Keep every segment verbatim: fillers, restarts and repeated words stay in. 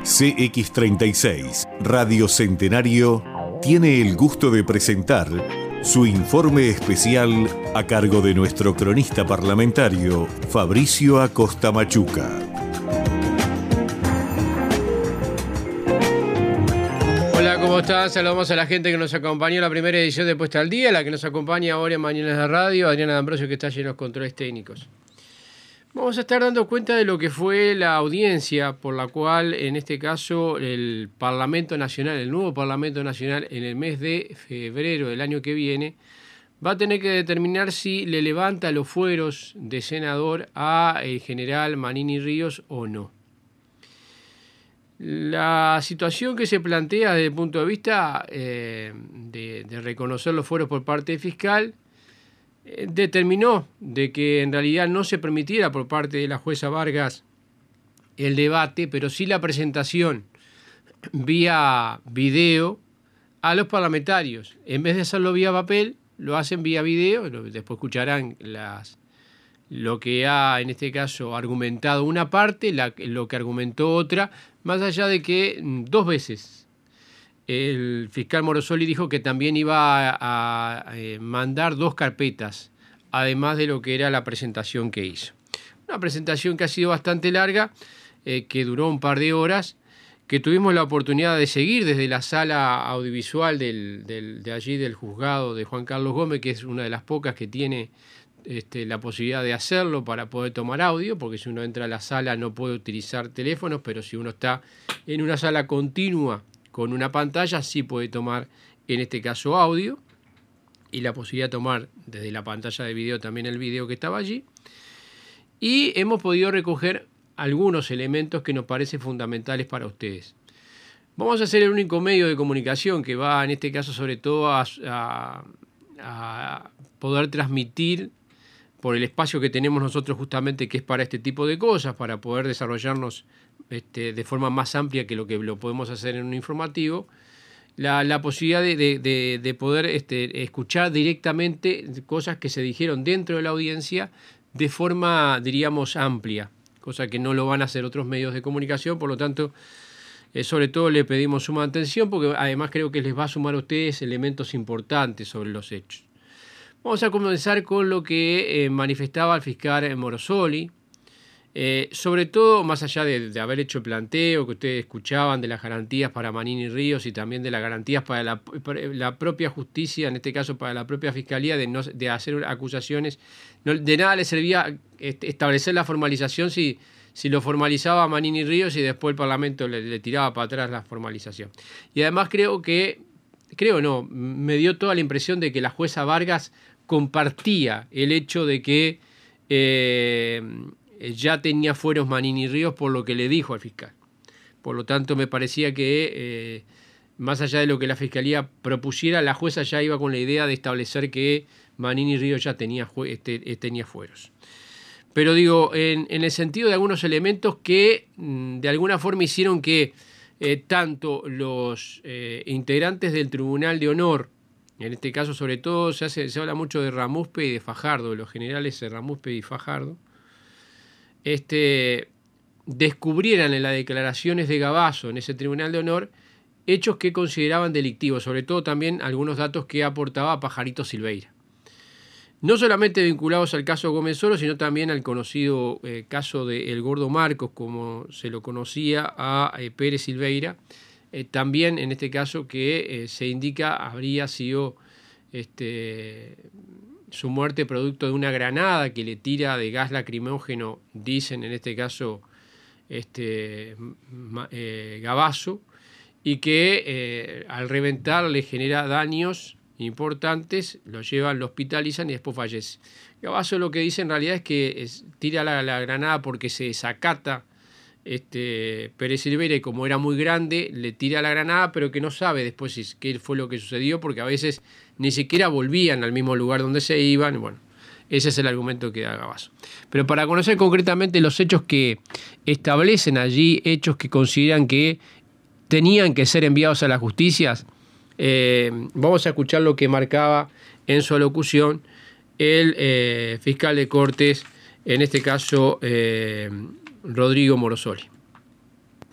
C X treinta y seis, Radio Centenario, tiene el gusto de presentar su informe especial a cargo de nuestro cronista parlamentario, Fabricio Acosta Machuca. Hola, ¿cómo están? Saludamos a la gente que nos acompañó en la primera edición de Puesta al Día, la que nos acompaña ahora en Mañanas de Radio, Adriana D'Ambrosio, que está lleno de controles técnicos. Vamos a estar dando cuenta de lo que fue la audiencia por la cual, en este caso, el Parlamento Nacional, el nuevo Parlamento Nacional, en el mes de febrero del año que viene, va a tener que determinar si le levanta los fueros de senador a el general Manini Ríos o no. La situación que se plantea desde el punto de vista eh, de, de reconocer los fueros por parte del fiscal eh, determinó de que en realidad no se permitiera por parte de la jueza Vargas el debate, pero sí la presentación vía video a los parlamentarios. En vez de hacerlo vía papel, lo hacen vía video. Después escucharán las, lo que ha, en este caso, argumentado una parte, la, lo que argumentó otra, más allá de que dos veces el fiscal Morosoli dijo que también iba a, a, a mandar dos carpetas, además de lo que era la presentación que hizo. Una presentación que ha sido bastante larga, eh, que duró un par de horas, que tuvimos la oportunidad de seguir desde la sala audiovisual del, del, de allí del juzgado de Juan Carlos Gómez, que es una de las pocas que tiene Este, la posibilidad de hacerlo para poder tomar audio, porque si uno entra a la sala no puede utilizar teléfonos, pero si uno está en una sala continua con una pantalla sí puede tomar, en este caso, audio, y la posibilidad de tomar desde la pantalla de video también el video que estaba allí. Y hemos podido recoger algunos elementos que nos parecen fundamentales para ustedes. Vamos a hacer el único medio de comunicación que va, en este caso, sobre todo a, a, a poder transmitir por el espacio que tenemos nosotros justamente, que es para este tipo de cosas, para poder desarrollarnos este, de forma más amplia que lo que lo podemos hacer en un informativo, la, la posibilidad de, de, de, de poder este, escuchar directamente cosas que se dijeron dentro de la audiencia de forma, diríamos, amplia, cosa que no lo van a hacer otros medios de comunicación. Por lo tanto, eh, sobre todo le pedimos suma atención, porque además creo que les va a sumar a ustedes elementos importantes sobre los hechos. Vamos a comenzar con lo que eh, manifestaba el fiscal Morosoli, eh, sobre todo más allá de, de haber hecho el planteo que ustedes escuchaban de las garantías para Manini Ríos y también de las garantías para la, para la propia justicia, en este caso para la propia fiscalía, de, no, de hacer acusaciones. No, de nada le servía establecer la formalización si, si lo formalizaba Manini Ríos y después el Parlamento le, le tiraba para atrás la formalización. Y además creo que, creo no, me dio toda la impresión de que la jueza Vargas compartía el hecho de que eh, ya tenía fueros Manini Ríos por lo que le dijo al fiscal. Por lo tanto, me parecía que, eh, más allá de lo que la fiscalía propusiera, la jueza ya iba con la idea de establecer que Manini Ríos ya tenía, este, tenía fueros. Pero digo, en, en el sentido de algunos elementos que de alguna forma hicieron que eh, tanto los eh, integrantes del Tribunal de Honor, en este caso, sobre todo, se, hace, se habla mucho de Ramuspe y de Fajardo, de los generales de Ramuspe y Fajardo, este, descubrieran en las declaraciones de Gavazo en ese Tribunal de Honor hechos que consideraban delictivos, sobre todo también algunos datos que aportaba Pajarito Silveira. No solamente vinculados al caso Gómez Oro, sino también al conocido eh, caso de El Gordo Marcos, como se lo conocía a eh, Pérez Silveira. Eh, también en este caso que eh, se indica habría sido este, su muerte producto de una granada que le tira de gas lacrimógeno, dicen en este caso este, eh, Gavazo, y que eh, al reventar le genera daños importantes, lo llevan, lo hospitalizan y después fallece. Gavazo lo que dice en realidad es que es, tira la, la granada porque se desacata Este, Pérez Silveira, y como era muy grande, le tira la granada, pero que no sabe después si, qué fue lo que sucedió, porque a veces ni siquiera volvían al mismo lugar donde se iban. Bueno, ese es el argumento que da Gavazo. Pero para conocer concretamente los hechos que establecen allí, hechos que consideran que tenían que ser enviados a la justicia, eh, vamos a escuchar lo que marcaba en su alocución el eh, fiscal de Cortes, en este caso eh, Rodrigo Morosoli.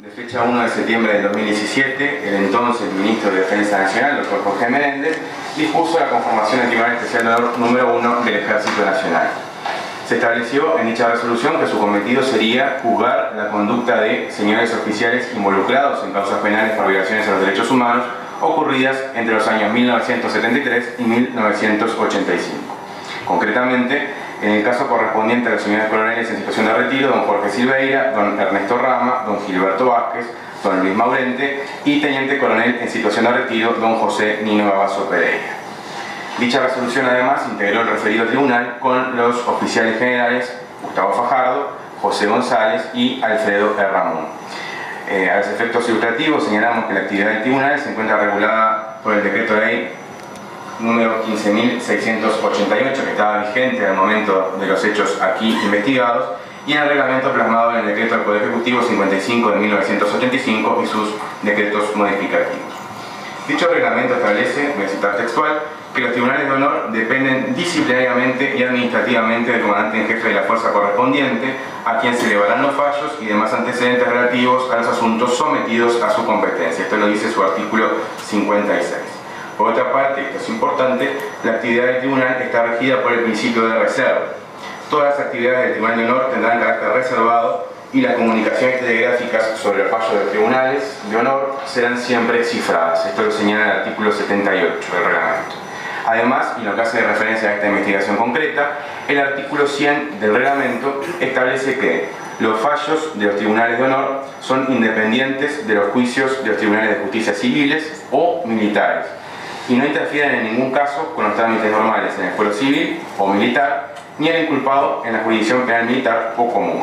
De fecha uno de septiembre del dos mil diecisiete, el entonces ministro de Defensa Nacional, doctor Jorge Menéndez, dispuso la conformación del Tribunal Especial de Honor número uno del Ejército Nacional. Se estableció en dicha resolución que su cometido sería juzgar la conducta de señores oficiales involucrados en causas penales por violaciones a los derechos humanos ocurridas entre los años mil novecientos setenta y tres y mil novecientos ochenta y cinco. Concretamente, en el caso correspondiente a los señores coroneles en situación de retiro, don Jorge Silveira, don Ernesto Rama, don Gilberto Vázquez, don Luis Maurente y teniente coronel en situación de retiro, don José Nino Gavazo Pereira. Dicha resolución además integró el referido tribunal con los oficiales generales Gustavo Fajardo, José González y Alfredo R. Ramón. Eh, a los efectos ilustrativos señalamos que la actividad del tribunal se encuentra regulada por el decreto de ley número quince mil seiscientos ochenta y ocho, que estaba vigente al momento de los hechos aquí investigados, y en el reglamento plasmado en el decreto del Poder Ejecutivo cincuenta y cinco de mil novecientos ochenta y cinco y sus decretos modificativos. Dicho reglamento establece, voy a citar textual, que los tribunales de honor dependen disciplinariamente y administrativamente del comandante en jefe de la fuerza correspondiente, a quien se elevarán los fallos y demás antecedentes relativos a los asuntos sometidos a su competencia. Esto lo dice su artículo cincuenta y seis. Por otra parte, esto es importante, la actividad del tribunal está regida por el principio de reserva. Todas las actividades del Tribunal de Honor tendrán carácter reservado y las comunicaciones telegráficas sobre los fallos de los tribunales de honor serán siempre cifradas. Esto lo señala el artículo setenta y ocho del reglamento. Además, y en lo que hace referencia a esta investigación concreta, el artículo cien del reglamento establece que los fallos de los tribunales de honor son independientes de los juicios de los tribunales de justicia civiles o militares y no interfieren en ningún caso con los trámites normales en el fuero civil o militar, ni el inculpado en la jurisdicción penal militar o común.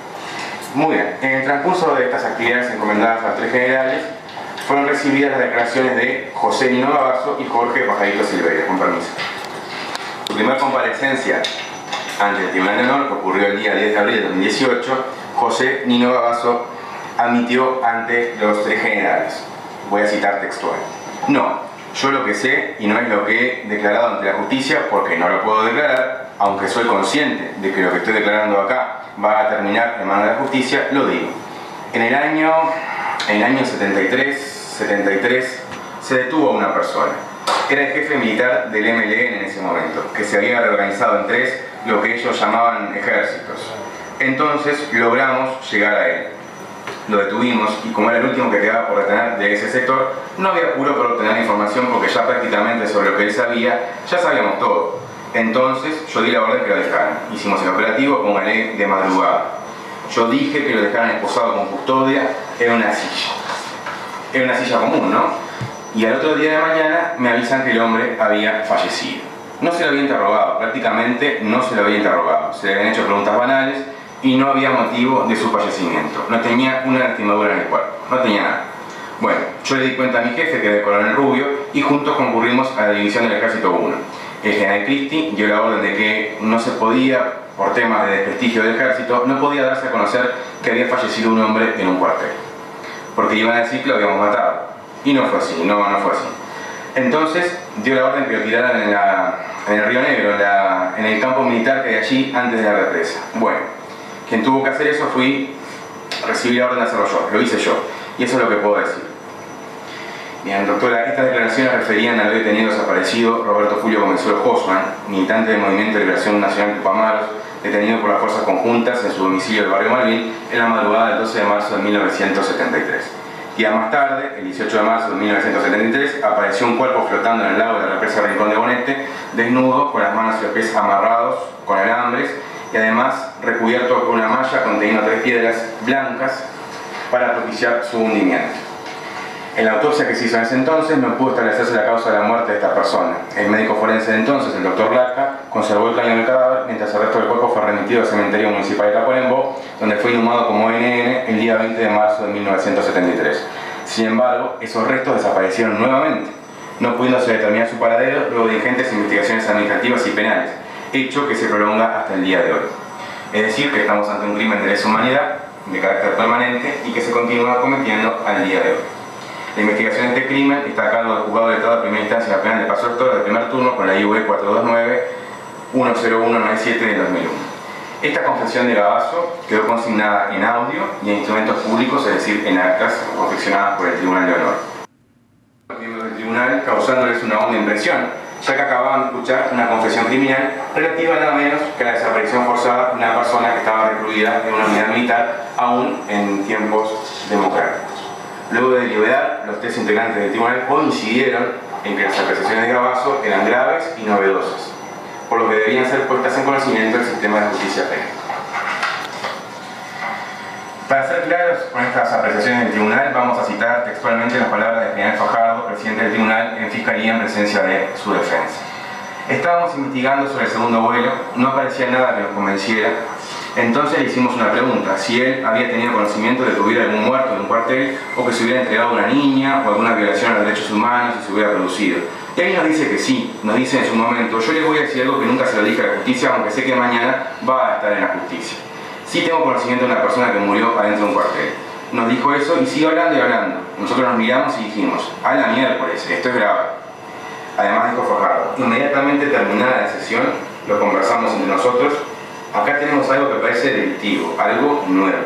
Muy bien, en el transcurso de estas actividades encomendadas a los tres generales, fueron recibidas las declaraciones de José Nino Gavazo y Jorge Pajarito Silveira, con permiso. Su primera comparecencia ante el Tribunal de Honor, que ocurrió el día diez de abril de dos mil dieciocho, José Nino Gavazo admitió ante los tres generales. Voy a citar textual. No, yo lo que sé, y no es lo que he declarado ante la justicia, porque no lo puedo declarar, aunque soy consciente de que lo que estoy declarando acá va a terminar en manos de la justicia, lo digo. En el año, en el año setenta y tres, setenta y tres se detuvo a una persona. Era el jefe militar del M L N en ese momento, que se había reorganizado en tres, lo que ellos llamaban ejércitos. Entonces logramos llegar a él. Lo detuvimos y como era el último que quedaba por detener de ese sector, no había apuro por obtener la información porque ya prácticamente sobre lo que él sabía, ya sabíamos todo. Entonces yo di la orden que lo dejaran. Hicimos el operativo con una ley de madrugada. Yo dije que lo dejaran esposado con custodia en una silla. Era una silla común, ¿no? Y al otro día de mañana me avisan que el hombre había fallecido. No se lo había interrogado, prácticamente no se lo había interrogado. Se le habían hecho preguntas banales y no había motivo de su fallecimiento. No tenía una lastimadura en el cuerpo, no tenía nada. Bueno, yo le di cuenta a mi jefe, que era el coronel Rubio, y juntos concurrimos a la división del Ejército uno. El general Cristi dio la orden de que no se podía, por temas de desprestigio del ejército, no podía darse a conocer que había fallecido un hombre en un cuartel, porque iban a decir que lo habíamos matado. Y no fue así, no, no fue así. Entonces dio la orden que lo tiraran en, la, en el Río Negro, en, la, en el campo militar que hay allí antes de la represa. Bueno, quien tuvo que hacer eso fui, recibí la orden de hacerlo yo, lo hice yo. Y eso es lo que puedo decir. Bien, doctora, estas declaraciones referían al detenido desaparecido Roberto Julio Comenzuelo Hosman, militante del Movimiento de Liberación Nacional Tupamaros, detenido por las fuerzas conjuntas en su domicilio del barrio Malvin en la madrugada del doce de marzo de mil novecientos setenta y tres. Días más tarde, el dieciocho de marzo de mil novecientos setenta y tres, apareció un cuerpo flotando en el lago de la represa Rincón de Bonete, desnudo, con las manos y los pies amarrados con alambres y además recubierto con una malla conteniendo tres piedras blancas para propiciar su hundimiento. En la autopsia que se hizo en ese entonces no pudo establecerse la causa de la muerte de esta persona. El médico forense de entonces, el doctor Laca, conservó el cráneo del cadáver mientras el resto del cuerpo fue remitido al cementerio municipal de Tacuarembó, donde fue inhumado como N N el día veinte de marzo de mil novecientos setenta y tres. Sin embargo, esos restos desaparecieron nuevamente, no pudiéndose determinar su paradero luego de ingentes investigaciones administrativas y penales, hecho que se prolonga hasta el día de hoy. Es decir, que estamos ante un crimen de lesa humanidad de carácter permanente y que se continúa cometiendo al día de hoy. La investigación de este crimen está a cargo del Juzgado de Estado de Primera Instancia en la Penal de Paso Doctor de primer turno con la I U E cuatro dos nueve uno cero uno nueve siete del dos mil uno. Esta confesión de Gavazo quedó consignada en audio y en instrumentos públicos, es decir, en actas confeccionadas por el Tribunal de Honor. Los miembros del tribunal causándoles una honda impresión, ya que acababan de escuchar una confesión criminal relativa nada menos que a la desaparición forzada de una persona que estaba recluida en una unidad militar, aún en tiempos democráticos. Luego de deliberar, los tres integrantes del tribunal coincidieron en que las apreciaciones de Gavazo eran graves y novedosas, por lo que debían ser puestas en conocimiento del sistema de justicia penal. Para ser claros con estas apreciaciones del tribunal, vamos a citar textualmente las palabras del general Fajardo, presidente del tribunal, en fiscalía en presencia de su defensa. Estábamos investigando sobre el segundo vuelo, no aparecía nada que nos convenciera. Entonces le hicimos una pregunta, si él había tenido conocimiento de que hubiera algún muerto en un cuartel, o que se hubiera entregado a una niña, o alguna violación a los derechos humanos y se hubiera producido. Y ahí nos dice que sí, nos dice en su momento, yo le voy a decir algo que nunca se lo dije a la justicia, aunque sé que mañana va a estar en la justicia. Sí tengo conocimiento de una persona que murió adentro de un cuartel. Nos dijo eso y sigue hablando y hablando. Nosotros nos miramos y dijimos, a la miércoles, esto es grave. Además dijo Fajardo, inmediatamente terminada la sesión, lo conversamos entre nosotros, acá tenemos algo que parece delictivo, algo nuevo.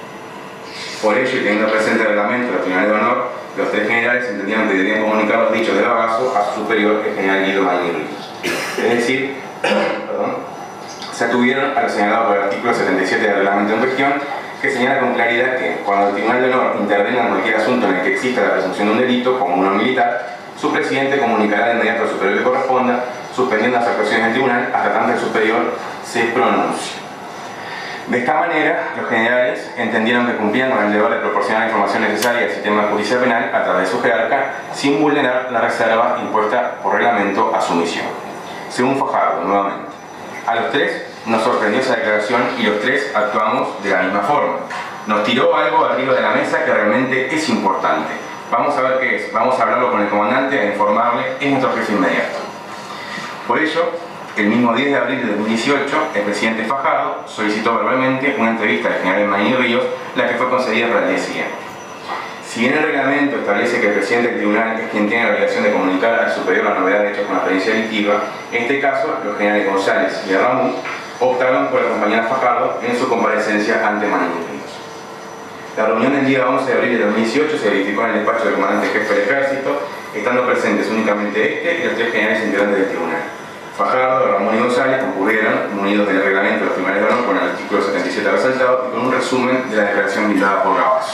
Por ello, y teniendo presente el reglamento del Tribunal de Honor, los tres generales entendieron que debían comunicar los dichos de Gavazo a su superior, el general Guido Marini Ríos. Es decir, perdón, se atuvieron a lo señalado por el artículo setenta y siete del reglamento en cuestión, que señala con claridad que cuando el Tribunal de Honor intervenga en cualquier asunto en el que exista la presunción de un delito, como uno militar, su presidente comunicará de inmediato al superior que corresponda, suspendiendo las actuaciones del tribunal hasta tanto el superior se pronuncie. De esta manera, los generales entendieron que cumplían con el deber de proporcionar la información necesaria al sistema de justicia penal a través de su jerarca, sin vulnerar la reserva impuesta por reglamento a su misión. Según Fajardo, nuevamente, a los tres nos sorprendió esa declaración y los tres actuamos de la misma forma. Nos tiró algo arriba de la mesa que realmente es importante. Vamos a ver qué es, vamos a hablarlo con el comandante, a informarle, es nuestro jefe inmediato. Por ello, el mismo diez de abril de dos mil dieciocho, el presidente Fajardo solicitó verbalmente una entrevista al general Marini Ríos, la que fue concedida para el día siguiente. Si bien el reglamento establece que el presidente del tribunal es quien tiene la obligación de comunicar al superior la novedad de hechos con la experiencia delictiva, en este caso, los generales González y Ramón optaron por acompañar a Fajardo en su comparecencia ante Marini Ríos. La reunión del día once de abril de dos mil dieciocho se verificó en el despacho del comandante jefe del ejército, estando presentes únicamente este y los tres generales integrantes del tribunal. Fajardo, Ramón y González concurrieron, munidos del reglamento de los tribunales de honor con el artículo setenta y siete resaltado y con un resumen de la declaración brindada por Gavazo.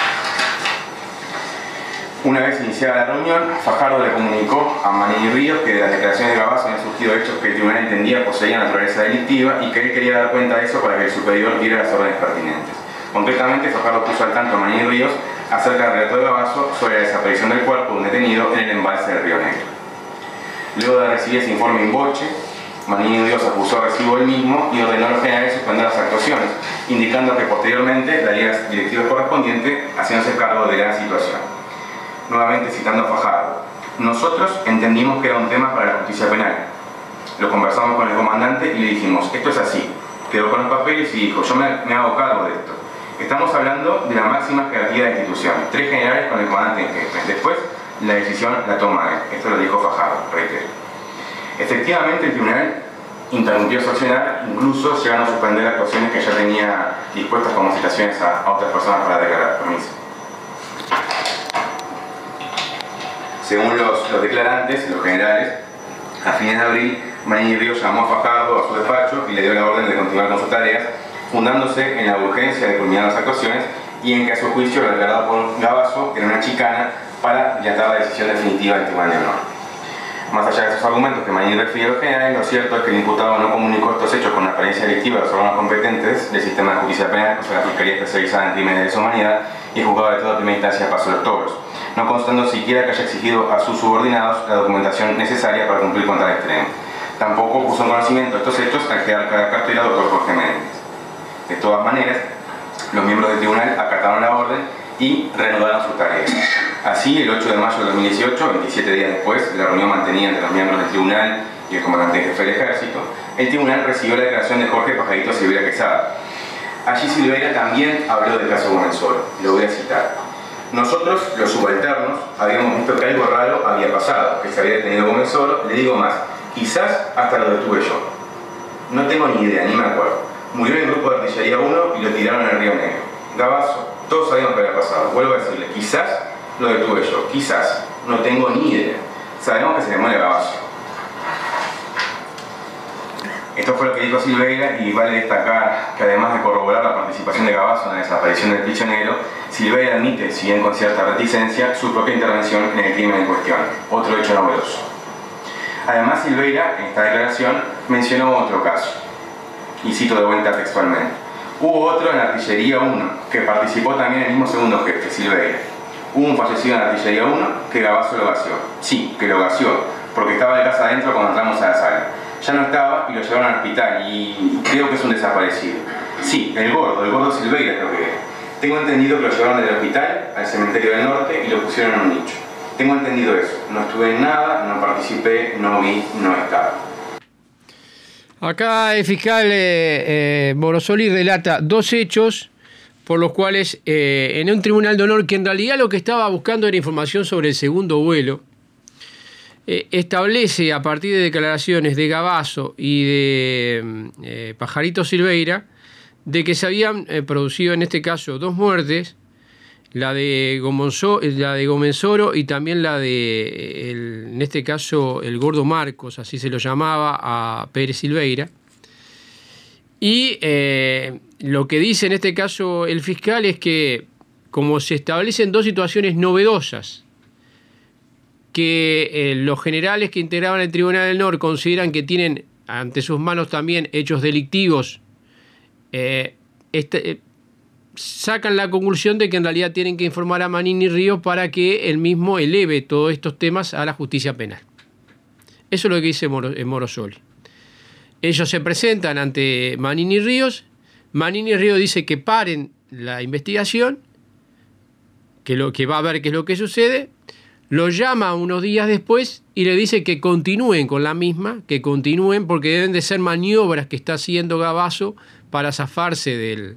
Una vez iniciada la reunión, Fajardo le comunicó a Marini Ríos que de las declaraciones de Gavazo habían surgido hechos que el tribunal entendía poseían naturaleza delictiva y que él quería dar cuenta de eso para que el superior diera las órdenes pertinentes. Concretamente, Fajardo puso al tanto a Marini Ríos acerca del relato de Gavazo sobre la desaparición del cuerpo de un detenido en el embalse del Río Negro. Luego de recibir ese informe in voce, Marini Ríos acusó recibo el mismo y ordenó a los generales suspender las actuaciones, indicando que posteriormente daría las directivas correspondientes haciéndose cargo de la situación. Nuevamente citando a Fajardo, nosotros entendimos que era un tema para la justicia penal. Lo conversamos con el comandante y le dijimos, esto es así. Quedó con los papeles y dijo, yo me, me hago cargo de esto. Estamos hablando de la máxima jerarquía de la institución, tres generales con el comandante en jefe. Después, la decisión la toma él. Esto lo dijo Fajardo, reitero. Efectivamente, el tribunal interrumpió su accionar, incluso llegando a suspender actuaciones que ya tenía dispuestas como citaciones a, a otras personas para declarar. Permiso. Según los, los declarantes, los generales, a fines de abril, Marini Ríos llamó a Fajardo a su despacho y le dio la orden de continuar con sus tareas, fundándose en la urgencia de culminar las actuaciones y en que a su juicio lo declarado por Gavazo era una chicana para dilatar la decisión definitiva del Tribunal de Honor. Más allá de esos argumentos que Marini refiere a los generales, lo cierto es que el imputado no comunicó estos hechos con la apariencia delictiva de los órganos competentes del sistema de justicia penal, o sea, la Fiscalía Especializada en Crímenes de Lesa Humanidad y el Juzgado de toda primera instancia Paso de los Toros, no constando siquiera que haya exigido a sus subordinados la documentación necesaria para cumplir con tal extremo. Tampoco puso en conocimiento de estos hechos al jerarca cartelado doctor Jorge Méndez. De todas maneras, los miembros del tribunal acataron la orden y reanudaron sus tareas. Así, el ocho de mayo de dos mil dieciocho, veintisiete días después de la reunión mantenida entre los miembros del tribunal y el comandante jefe del ejército, el tribunal recibió la declaración de Jorge Pajarito Silveira Quesada. Allí Silveira también habló del caso Comensoro, lo voy a citar. Nosotros, los subalternos, habíamos visto que algo raro había pasado, que se había detenido Comensoro, le digo más, quizás hasta lo detuve yo. No tengo ni idea, ni me acuerdo. Murió en el grupo de artillería uno y lo tiraron en el Río Negro. Gabazo, todos sabíamos qué había pasado. Vuelvo a decirle, quizás lo detuve yo, quizás, no tengo ni idea. Sabemos que se le muere Gabazo. Esto fue lo que dijo Silveira, y vale destacar que además de corroborar la participación de Gabazo en la desaparición del prisionero, Silveira admite, si bien con cierta reticencia, su propia intervención en el crimen en cuestión, otro hecho novedoso. Además, Silveira, en esta declaración, mencionó otro caso, y cito de vuelta textualmente. Hubo otro en Artillería uno, que participó también el mismo segundo jefe, Silveira. Hubo un fallecido en Artillería uno que Gabazo lo gaseó. Sí, que lo gaseó, porque estaba de casa adentro cuando entramos a la sala. Ya no estaba y lo llevaron al hospital y creo que es un desaparecido. Sí, el gordo, el gordo Silveira creo que es. Tengo entendido que lo llevaron del hospital al cementerio del norte y lo pusieron en un nicho. Tengo entendido eso. No estuve en nada, no participé, no vi, no estaba. Acá el fiscal eh, eh, Morosoli relata dos hechos por los cuales eh, en un tribunal de honor, que en realidad lo que estaba buscando era información sobre el segundo vuelo, eh, establece a partir de declaraciones de Gabazo y de eh, Pajarito Silveira de que se habían eh, producido en este caso dos muertes, la de, Gomonzo, la de Gomenzoro y también la de, el, en este caso, el Gordo Marcos, así se lo llamaba a Pérez Silveira. Y eh, lo que dice en este caso el fiscal es que, como se establecen dos situaciones novedosas, que eh, los generales que integraban el Tribunal del Norte consideran que tienen ante sus manos también hechos delictivos, eh, este, eh, sacan la conclusión de que en realidad tienen que informar a Manini Ríos para que él mismo eleve todos estos temas a la justicia penal. Eso es lo que dice Moro, eh, Morosoli. Ellos se presentan ante Manini Ríos, Manini Ríos dice que paren la investigación, que, lo, que va a ver qué es lo que sucede, lo llama unos días después y le dice que continúen con la misma, que continúen porque deben de ser maniobras que está haciendo Gabazo para zafarse del,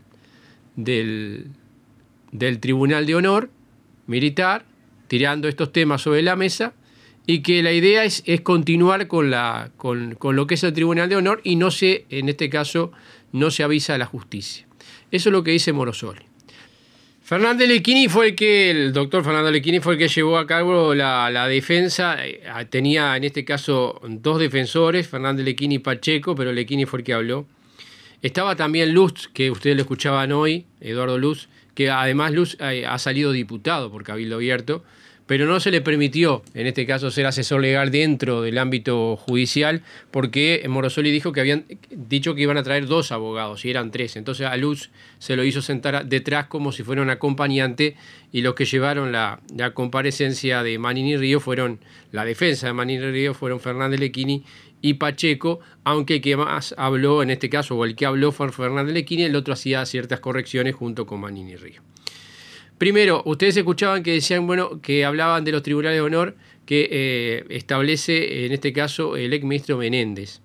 del, del Tribunal de Honor militar, tirando estos temas sobre la mesa, y que la idea es, es continuar con, la, con, con lo que es el Tribunal de Honor y no se, en este caso, no se avisa a la justicia. Eso es lo que dice Morosoli. Fernández Lecchini fue el que, el doctor Fernando Lecchini fue el que llevó a cabo la, la defensa. Tenía en este caso dos defensores, Fernández Lecchini y Pacheco, pero Lecchini fue el que habló. Estaba también Luz, que ustedes lo escuchaban hoy, Eduardo Luz, que además Luz ha salido diputado por Cabildo Abierto, pero no se le permitió, en este caso, ser asesor legal dentro del ámbito judicial, porque Morosoli dijo que habían dicho que iban a traer dos abogados, y eran tres. Entonces a Luz se lo hizo sentar detrás como si fuera un acompañante, y los que llevaron la, la comparecencia de Manini Ríos fueron, la defensa de Manini Ríos fueron Fernández Lecchini y Pacheco, aunque el que más habló, en este caso, o el que habló fue Fernández Lecchini, el otro hacía ciertas correcciones junto con Manini Ríos. Primero, ustedes escuchaban que decían, bueno, que hablaban de los tribunales de honor que eh, establece, en este caso, el exministro Menéndez.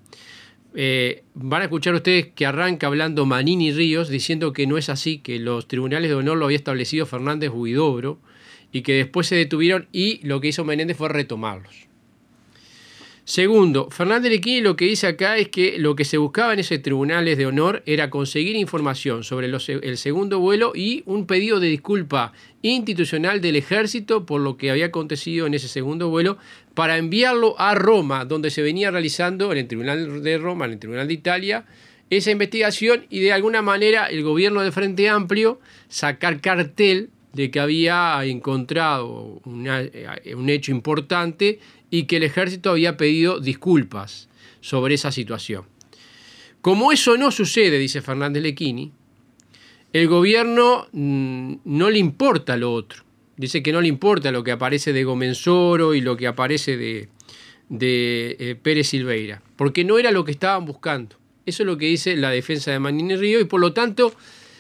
Eh, van a escuchar ustedes que arranca hablando Manini Ríos diciendo que no es así, que los tribunales de honor lo había establecido Fernández Huidobro y que después se detuvieron y lo que hizo Menéndez fue retomarlos. Segundo, Fernández Lecchini lo que dice acá es que lo que se buscaba en esos tribunales de honor era conseguir información sobre los, el segundo vuelo y un pedido de disculpa institucional del ejército por lo que había acontecido en ese segundo vuelo para enviarlo a Roma, donde se venía realizando en el Tribunal de Roma, en el Tribunal de Italia, esa investigación y de alguna manera el gobierno del Frente Amplio sacar cartel de que había encontrado una, un hecho importante y que el ejército había pedido disculpas sobre esa situación. Como eso no sucede, dice Fernández Lecchini, el gobierno mmm, no le importa lo otro. Dice que no le importa lo que aparece de Gomenzoro y lo que aparece de, de eh, Pérez Silveira, porque no era lo que estaban buscando. Eso es lo que dice la defensa de Manini Ríos y por lo tanto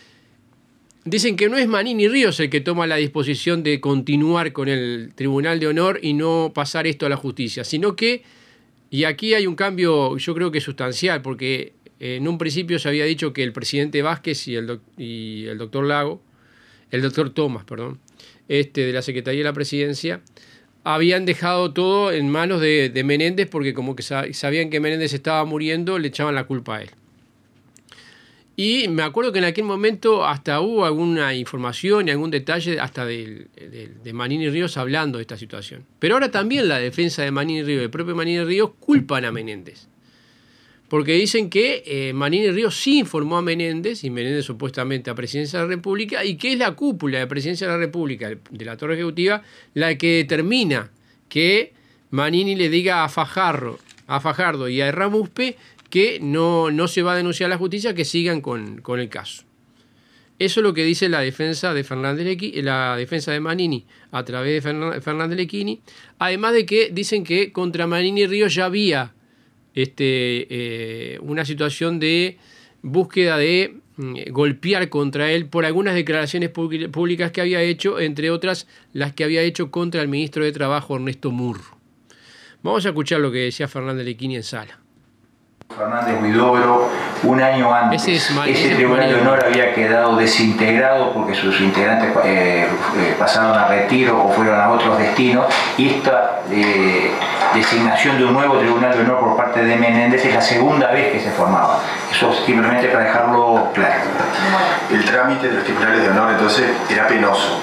dicen que no es Manini Ríos el que toma la disposición de continuar con el Tribunal de Honor y no pasar esto a la justicia, sino que, y aquí hay un cambio yo creo que sustancial, porque en un principio se había dicho que el presidente Vázquez y el, doc, y el doctor Lago, el doctor Tomás, perdón, este de la Secretaría de la Presidencia, habían dejado todo en manos de, de Menéndez porque como que sabían que Menéndez estaba muriendo, le echaban la culpa a él. Y me acuerdo que en aquel momento hasta hubo alguna información y algún detalle hasta de, de, de Manini Ríos hablando de esta situación. Pero ahora también la defensa de Manini Ríos, el propio Manini Ríos, culpan a Menéndez. Porque dicen que eh, Manini Ríos sí informó a Menéndez, y Menéndez supuestamente a Presidencia de la República, y que es la cúpula de Presidencia de la República, de la Torre Ejecutiva, la que determina que Manini le diga a Fajardo, a Fajardo y a Erramuspe que no, no se va a denunciar a la justicia, que sigan con, con el caso. Eso es lo que dice la defensa de Fernández Lequini, la defensa de Manini a través de Fernández Lequini, además de que dicen que contra Manini Ríos ya había este, eh, una situación de búsqueda de mm, golpear contra él por algunas declaraciones públicas que había hecho, entre otras las que había hecho contra el ministro de Trabajo, Ernesto Murro. Vamos a escuchar lo que decía Fernández Lequini en sala. Fernández Huidobro, un año antes, ese, es ese, ese Tribunal de Honor había quedado desintegrado porque sus integrantes eh, eh, pasaron a retiro o fueron a otros destinos, y esta eh, designación de un nuevo Tribunal de Honor por parte de Menéndez es la segunda vez que se formaba. Eso simplemente para dejarlo claro. El trámite de los tribunales de honor entonces era penoso.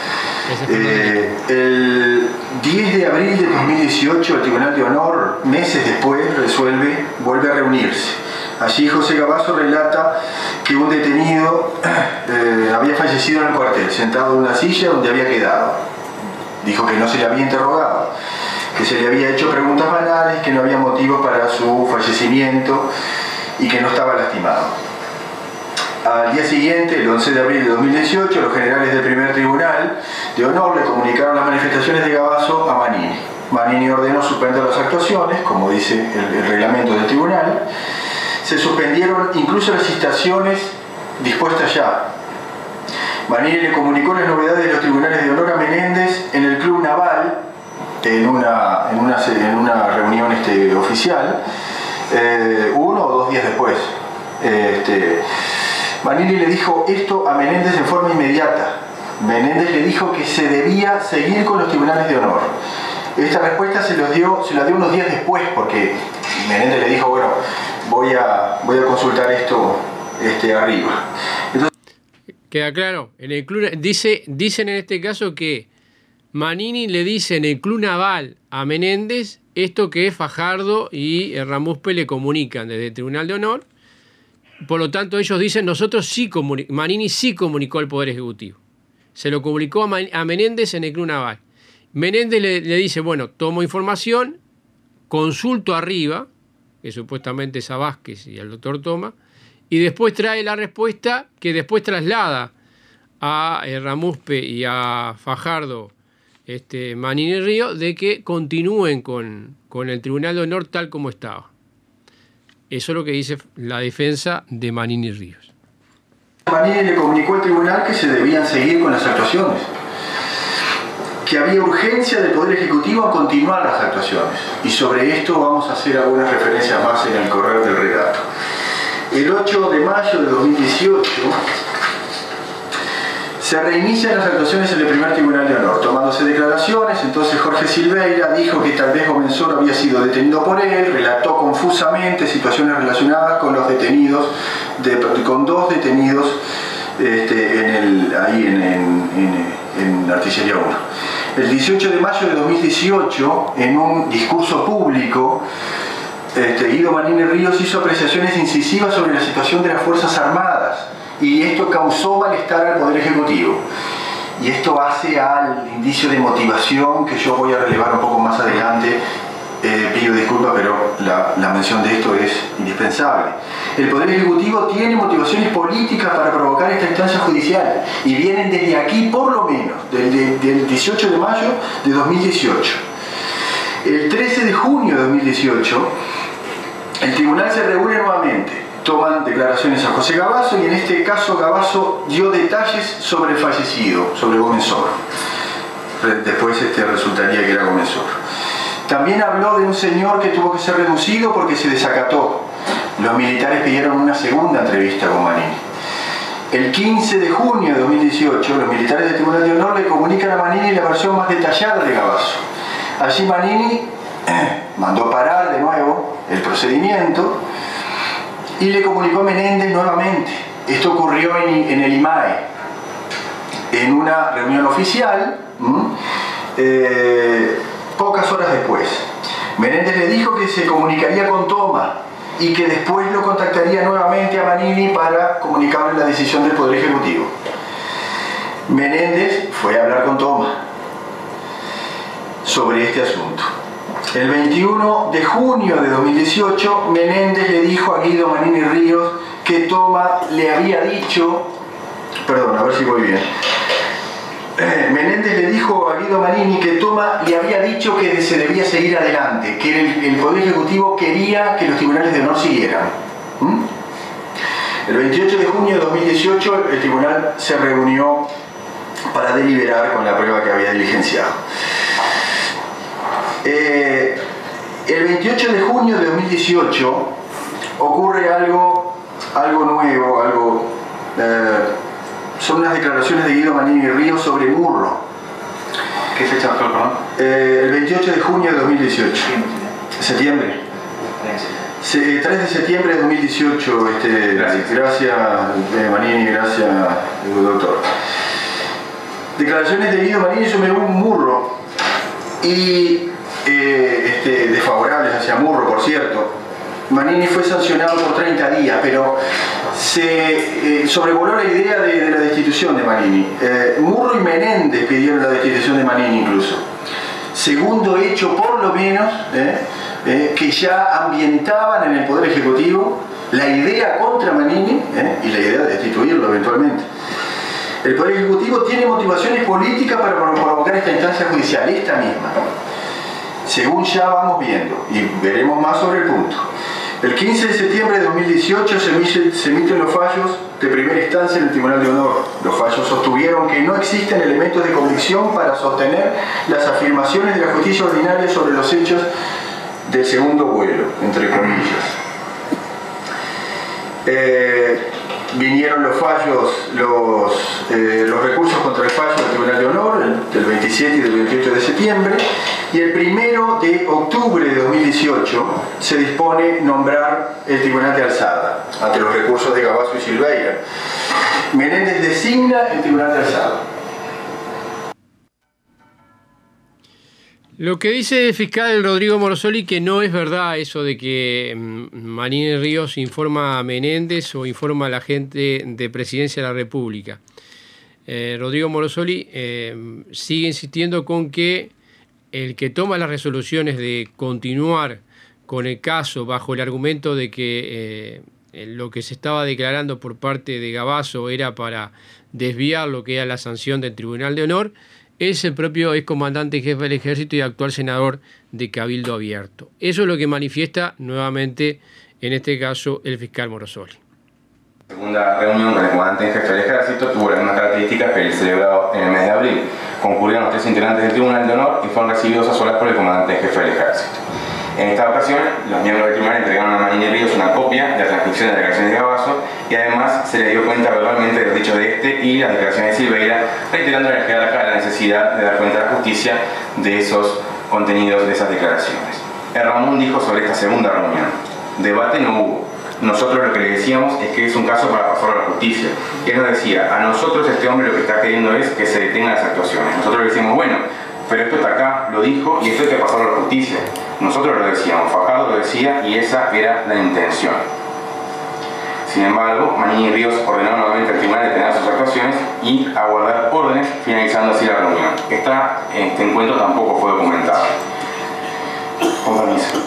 Eh, el diez de abril de dos mil dieciocho el Tribunal de Honor, meses después, resuelve, vuelve a reunirse. Allí José Gavazo relata que un detenido eh, había fallecido en el cuartel, sentado en una silla donde había quedado. Dijo que no se le había interrogado, que se le había hecho preguntas banales, que no había motivos para su fallecimiento y que no estaba lastimado. Al día siguiente, el once de abril de dos mil dieciocho, los generales del primer tribunal de honor le comunicaron las manifestaciones de Gavazo a Manini. Manini ordenó suspender las actuaciones, como dice el, el reglamento del tribunal. Se suspendieron incluso las citaciones dispuestas ya. Manini le comunicó las novedades de los tribunales de honor a Menéndez en el Club Naval, en una, en una, en una reunión este, oficial, eh, uno o dos días después. Este, Manini le dijo esto a Menéndez en forma inmediata. Menéndez le dijo que se debía seguir con los tribunales de honor. Esta respuesta se, los dio, se la dio unos días después, porque Menéndez le dijo, bueno, voy a, voy a consultar esto este, arriba. Entonces, queda claro, en el club, dice, dicen en este caso que Manini le dice en el Club Naval a Menéndez esto que Fajardo y Erramuspe le comunican desde el Tribunal de Honor. Por lo tanto, ellos dicen, nosotros sí comunicamos, Manini sí comunicó al Poder Ejecutivo. Se lo comunicó a, a Menéndez en el Club Naval. Menéndez le, le dice, bueno, tomo información, consulto arriba, que supuestamente es a Vázquez y al doctor Toma, y después trae la respuesta que después traslada a Erramuspe y a Fajardo, este, Manini Ríos, de que continúen con, con el Tribunal de Honor tal como estaba. Eso es lo que dice la defensa de Manini Ríos. Manini le comunicó al tribunal que se debían seguir con las actuaciones, que había urgencia del Poder Ejecutivo a continuar las actuaciones. Y sobre esto vamos a hacer algunas referencias más en el correr del relato. El ocho de mayo de dos mil dieciocho se reinician las actuaciones en el primer Tribunal de Honor, tomándose declaraciones. Entonces Jorge Silveira dijo que tal vez Gomenzoro había sido detenido por él, relató confusamente situaciones relacionadas con los detenidos, de, con dos detenidos este, en el, ahí en, en, en, en Artillería uno. El dieciocho de mayo de dos mil dieciocho, en un discurso público, este, Guido Manini Ríos hizo apreciaciones incisivas sobre la situación de las Fuerzas Armadas, y esto causó malestar al Poder Ejecutivo. Y esto hace al indicio de motivación que yo voy a relevar un poco más adelante. Eh, pido disculpas, pero la, la mención de esto es indispensable. El Poder Ejecutivo tiene motivaciones políticas para provocar esta instancia judicial, y vienen desde aquí por lo menos, del, del dieciocho de mayo de dos mil dieciocho. El trece de junio de dos mil dieciocho, el tribunal se reúne nuevamente. Toman declaraciones a José Gavazo, y en este caso Gavazo dio detalles sobre el fallecido, sobre Gomenzoro. Después este, resultaría que era Gomenzoro. También habló de un señor que tuvo que ser reducido porque se desacató. Los militares pidieron una segunda entrevista con Manini. El quince de junio de dos mil dieciocho, los militares del Tribunal de Honor le comunican a Manini la versión más detallada de Gavazo. Allí Manini eh, mandó parar de nuevo el procedimiento y le comunicó a Menéndez nuevamente. Esto ocurrió en, en el I M A E, en una reunión oficial, eh, pocas horas después. Menéndez le dijo que se comunicaría con Toma y que después lo contactaría nuevamente a Manini para comunicarle la decisión del Poder Ejecutivo. Menéndez fue a hablar con Toma sobre este asunto. El veintiuno de junio de dos mil dieciocho, Menéndez le dijo a Guido Manini Ríos que Toma le había dicho, perdón, a ver si voy bien, eh, Menéndez le dijo a Guido Manini que Toma le había dicho que se debía seguir adelante, que el, el Poder Ejecutivo quería que los tribunales de honor siguieran. ¿Mm? El veintiocho de junio de dos mil dieciocho, el tribunal se reunió para deliberar con la prueba que había diligenciado. Eh, el veintiocho de junio de dos mil dieciocho ocurre algo, algo nuevo, algo, eh, son unas declaraciones de Guido Manini Ríos sobre Murro. ¿Qué fecha, doctor, perdón? Eh, el veintiocho de junio de dos mil dieciocho. ¿Septiembre? Se, tres de septiembre de dos mil dieciocho. Este, gracias, gracias eh, Manini, gracias, doctor. Declaraciones de Guido Manini sobre un Murro. Y eh, este, desfavorables hacia Murro, por cierto. Manini fue sancionado por treinta días, pero se eh, sobrevoló la idea de, de la destitución de Manini. Eh, Murro y Menéndez pidieron la destitución de Manini incluso. Segundo hecho, por lo menos, eh, eh, que ya ambientaban en el Poder Ejecutivo la idea contra Manini eh, y la idea de destituirlo eventualmente. El Poder Ejecutivo tiene motivaciones políticas para provocar esta instancia judicial, esta misma, según ya vamos viendo, y veremos más sobre el punto. El quince de septiembre de dos mil dieciocho se emiten los fallos de primera instancia en el Tribunal de Honor. Los fallos sostuvieron que no existen elementos de convicción para sostener las afirmaciones de la justicia ordinaria sobre los hechos del segundo vuelo, entre comillas. Eh, vinieron los fallos, los, eh, los recursos contra el fallo del Tribunal de Honor, el, del veintisiete y del veintiocho de septiembre, y el primero de octubre de dos mil dieciocho se dispone nombrar el Tribunal de Alzada, ante los recursos de Gavazo y Silveira. Menéndez designa el Tribunal de Alzada. Lo que dice el fiscal Rodrigo Morosoli, que no es verdad eso de que Manini Ríos informa a Menéndez o informa a la gente de Presidencia de la República. Eh, Rodrigo Morosoli eh, sigue insistiendo con que el que toma las resoluciones de continuar con el caso bajo el argumento de que eh, lo que se estaba declarando por parte de Gavazo era para desviar lo que era la sanción del Tribunal de Honor, es el propio excomandante jefe del Ejército y actual senador de Cabildo Abierto. Eso es lo que manifiesta nuevamente, en este caso, el fiscal Morosoli. La segunda reunión con el comandante en jefe del Ejército tuvo las mismas características que el celebrado en el mes de abril. Concurrieron los tres integrantes del Tribunal de Honor y fueron recibidos a solas por el comandante en jefe del Ejército. En esta ocasión, los miembros del tribunal entregaron a Manini Ríos una copia de la transcripción de las declaraciones de Gavazo y además se le dio cuenta verbalmente de los dichos de este y las declaraciones de Silveira, reiterando en general acá la necesidad de dar cuenta a la justicia de esos contenidos de esas declaraciones. El Ramón dijo sobre esta segunda reunión: debate no hubo. Nosotros lo que le decíamos es que es un caso para pasarlo a la justicia. Y él nos decía, a nosotros este hombre lo que está queriendo es que se detengan las actuaciones. Nosotros le decimos, bueno, pero esto está acá, lo dijo, y esto hay que pasarlo a la justicia. Nosotros lo decíamos, Fajardo lo decía, y esa era la intención. Sin embargo, Manini Ríos ordenó nuevamente al tribunal detener sus actuaciones y aguardar órdenes, finalizando así la reunión. Esta, este encuentro tampoco fue documentado. Con permiso.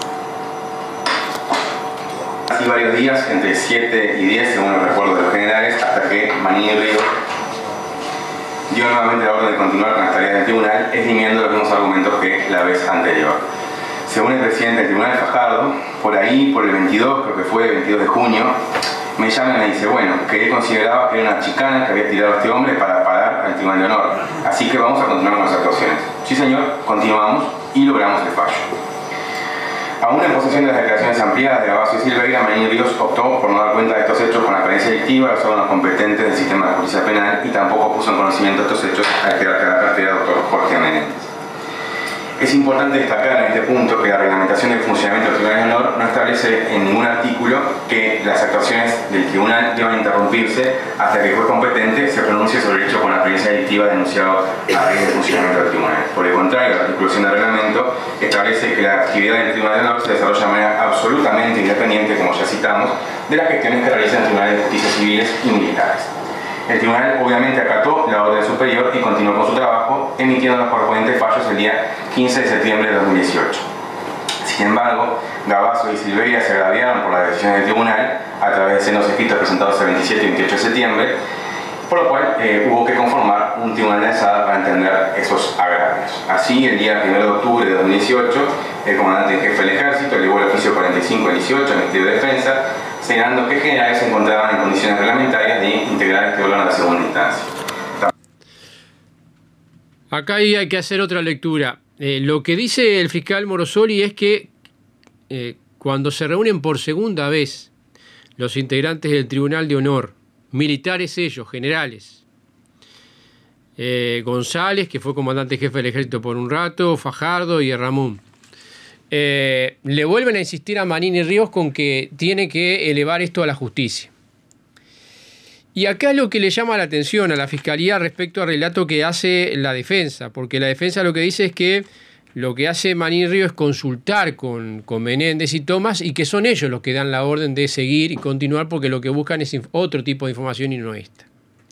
Así varios días, entre siete y diez, según el recuerdo de los generales, hasta que Manini Ríos dio nuevamente la orden de continuar con las tareas del tribunal, esgrimiendo los mismos argumentos que la vez anterior. Según el presidente del tribunal, Fajardo, por ahí, por el veintidós, creo que fue el veintidós de junio, me llama y me dice, bueno, que él consideraba que era una chicana que había tirado a este hombre para parar al Tribunal de Honor. Así que vamos a continuar con las actuaciones. Sí, señor, continuamos y logramos el fallo. Aún en posesión de las declaraciones ampliadas de Gavazo y Silveira, Manini Ríos optó por no dar cuenta de estos hechos con la apariencia delictiva de los órganos competentes del sistema de justicia penal y tampoco puso en conocimiento de estos hechos al jerarca de la cartera, doctor Jorge Menéndez. Es importante destacar en este punto que la reglamentación del funcionamiento del Tribunal de Honor no establece en ningún artículo que las actuaciones del tribunal deban interrumpirse hasta que el juez competente se pronuncie sobre el hecho con la experiencia delictiva denunciado a raíz del funcionamiento del tribunal. Por el contrario, el artículo cien del reglamento establece que la actividad del Tribunal de Honor se desarrolla de manera absolutamente independiente, como ya citamos, de las gestiones que realizan tribunales de justicia civiles y militares. El tribunal obviamente acató la orden superior y continuó con su trabajo, emitiendo los correspondientes fallos el día quince de septiembre de dos mil dieciocho. Sin embargo, Gavazo y Silveira se agraviaron por las decisiones del tribunal a través de sendos escritos presentados el veintisiete y veintiocho de septiembre, por lo cual eh, hubo que conformar un tribunal de alzada para entender esos agravios. Así, el día primero de octubre de dos mil dieciocho, el comandante en jefe del ejército elevó el oficio cuarenta y cinco dieciocho al Ministerio de Defensa, señalando que generales se encontraban en condiciones reglamentarias de integrar este órgano a la segunda instancia. Acá hay que hacer otra lectura. Eh, lo que dice el fiscal Morosoli es que eh, cuando se reúnen por segunda vez los integrantes del Tribunal de Honor, militares ellos, generales, eh, González, que fue comandante jefe del ejército por un rato, Fajardo y Ramón, Eh, le vuelven a insistir a Manini Ríos con que tiene que elevar esto a la justicia. Y acá es lo que le llama la atención a la Fiscalía respecto al relato que hace la defensa, porque la defensa lo que dice es que lo que hace Manini Ríos es consultar con, con Menéndez y Tomás y que son ellos los que dan la orden de seguir y continuar porque lo que buscan es otro tipo de información y no esta.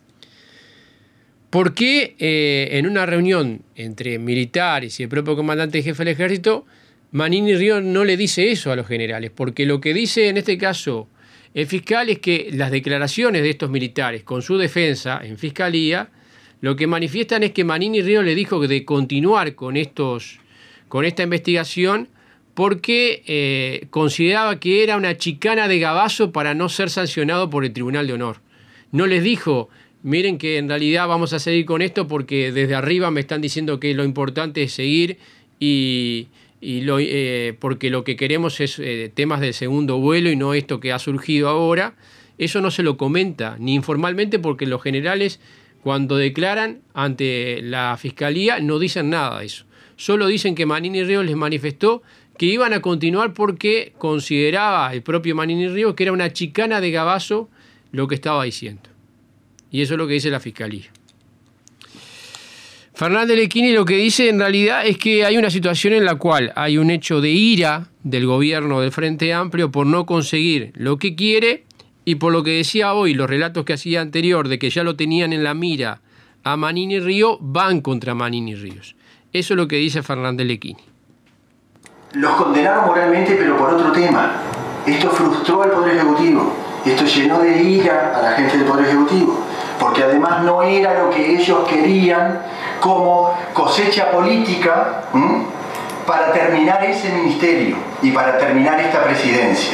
¿Por qué eh, en una reunión entre militares y el propio comandante jefe del ejército Manini Ríos no le dice eso a los generales? Porque lo que dice en este caso el fiscal es que las declaraciones de estos militares con su defensa en fiscalía lo que manifiestan es que Manini Ríos le dijo de continuar con, estos, con esta investigación porque eh, consideraba que era una chicana de Gavazo para no ser sancionado por el Tribunal de Honor. No les dijo, miren que en realidad vamos a seguir con esto porque desde arriba me están diciendo que lo importante es seguir y... Y lo, eh, porque lo que queremos es eh, temas del segundo vuelo y no esto que ha surgido ahora. Eso no se lo comenta ni informalmente porque los generales cuando declaran ante la fiscalía no dicen nada de eso. Solo dicen que Manini Ríos les manifestó que iban a continuar porque consideraba el propio Manini Ríos que era una chicana de Gavazo lo que estaba diciendo. Y eso es lo que dice la fiscalía. Fernández Lequini lo que dice en realidad es que hay una situación en la cual hay un hecho de ira del gobierno del Frente Amplio por no conseguir lo que quiere y por lo que decía hoy, los relatos que hacía anterior de que ya lo tenían en la mira a Manini Ríos, van contra Manini Ríos. Eso es lo que dice Fernández Lequini. Los condenaron moralmente pero por otro tema. Esto frustró al Poder Ejecutivo. Esto llenó de ira a la gente del Poder Ejecutivo. Porque además no era lo que ellos querían como cosecha política ¿m? para terminar ese ministerio y para terminar esta presidencia.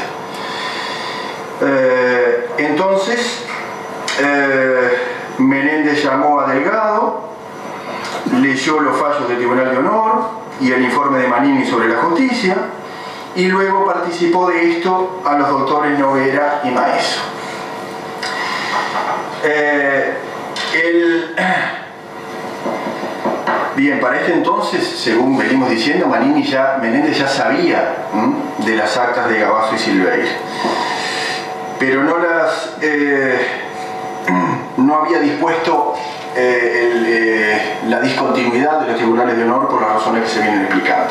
Eh, entonces, eh, Menéndez llamó a Delgado, leyó los fallos del Tribunal de Honor y el informe de Manini sobre la justicia y luego participó de esto a los doctores Noguera y Maeso. Eh, el... Bien, para este entonces, según venimos diciendo, Manini ya, Menéndez ya sabía ¿m? de las actas de Gavazo y Silveira, pero no las, eh, no había dispuesto eh, el, eh, la discontinuidad de los tribunales de honor por las razones que se vienen explicando.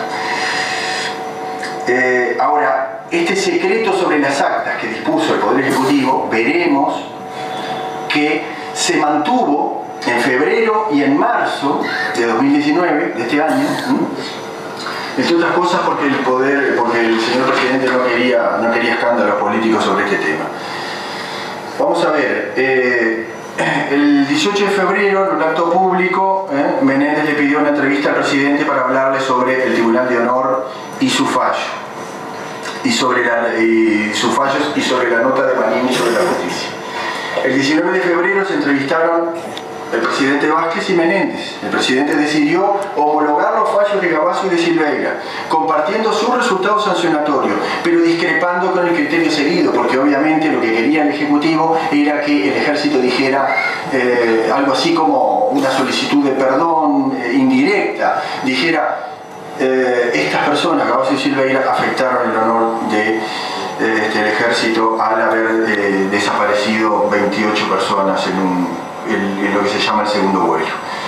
Eh, ahora, este secreto sobre las actas que dispuso el Poder Ejecutivo, veremos que se mantuvo en febrero y en marzo de dos mil diecinueve, de este año, ¿sí? Entre otras cosas porque el poder, porque el señor presidente no quería, no quería escándalos políticos sobre este tema. Vamos a ver, eh, el dieciocho de febrero, en un acto público, eh, Menéndez le pidió una entrevista al presidente para hablarle sobre el Tribunal de Honor y su fallo, y sobre la, y sus fallos y sobre la nota de Manini sobre la justicia. El diecinueve de febrero se entrevistaron el presidente Vázquez y Menéndez. El presidente decidió homologar los fallos de Gavazo y de Silveira, compartiendo sus resultados sancionatorios, pero discrepando con el criterio seguido, porque obviamente lo que quería el Ejecutivo era que el Ejército dijera eh, algo así como una solicitud de perdón eh, indirecta, dijera eh, estas personas, Gabacio y Silveira, afectaron el honor del de, este, ejército al haber eh, desaparecido veintiocho personas en, un, en, en lo que se llama el segundo vuelo.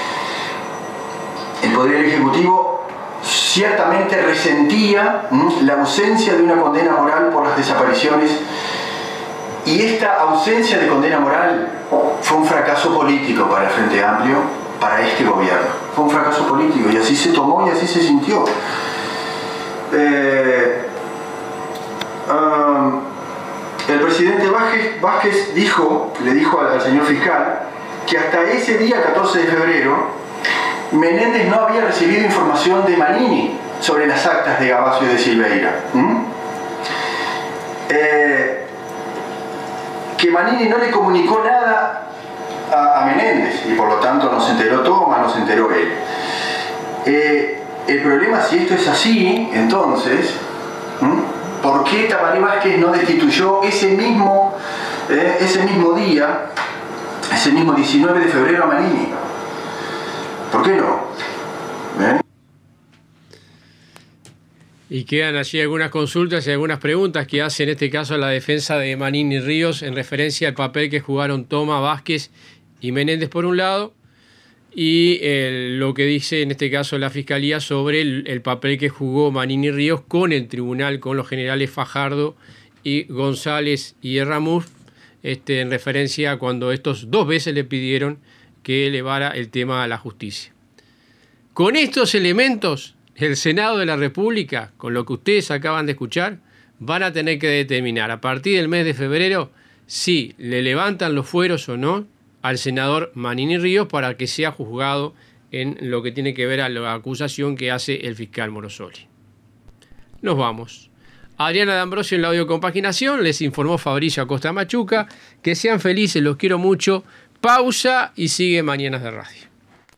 El Poder Ejecutivo ciertamente resentía ¿m? la ausencia de una condena moral por las desapariciones, y esta ausencia de condena moral fue un fracaso político para el Frente Amplio, para este gobierno. Fue un fracaso político y así se tomó y así se sintió. Eh, um, el presidente Vázquez, Vázquez dijo, le dijo al, al señor fiscal que hasta ese día, catorce de febrero, Menéndez no había recibido información de Manini sobre las actas de Gabacio y de Silveira. ¿Mm? Eh, que Manini no le comunicó nada a, a Menéndez y por lo tanto no se enteró Toma, no se enteró él. Eh, el problema, si esto es así, entonces, ¿m? ¿por qué Tabaré Vázquez no destituyó ese mismo, eh, ese mismo día, ese mismo diecinueve de febrero a Manini? ¿Por qué no? ¿Eh? Y quedan allí algunas consultas y algunas preguntas que hace en este caso a la defensa de Manini Ríos en referencia al papel que jugaron Toma, Vázquez y Menéndez por un lado, y el, lo que dice en este caso la Fiscalía sobre el, el papel que jugó Manini Ríos con el tribunal, con los generales Fajardo y González y Erramuz, este, en referencia a cuando estos dos veces le pidieron que elevara el tema a la justicia. Con estos elementos, el Senado de la República, con lo que ustedes acaban de escuchar, van a tener que determinar a partir del mes de febrero si le levantan los fueros o no al senador Manini Ríos para que sea juzgado en lo que tiene que ver a la acusación que hace el fiscal Morosoli. Nos vamos. Adriana D'Ambrosio en la audiocompaginación, les informó Fabricio Acosta Machuca. Que sean felices, los quiero mucho. Pausa y sigue Mañanas de Radio.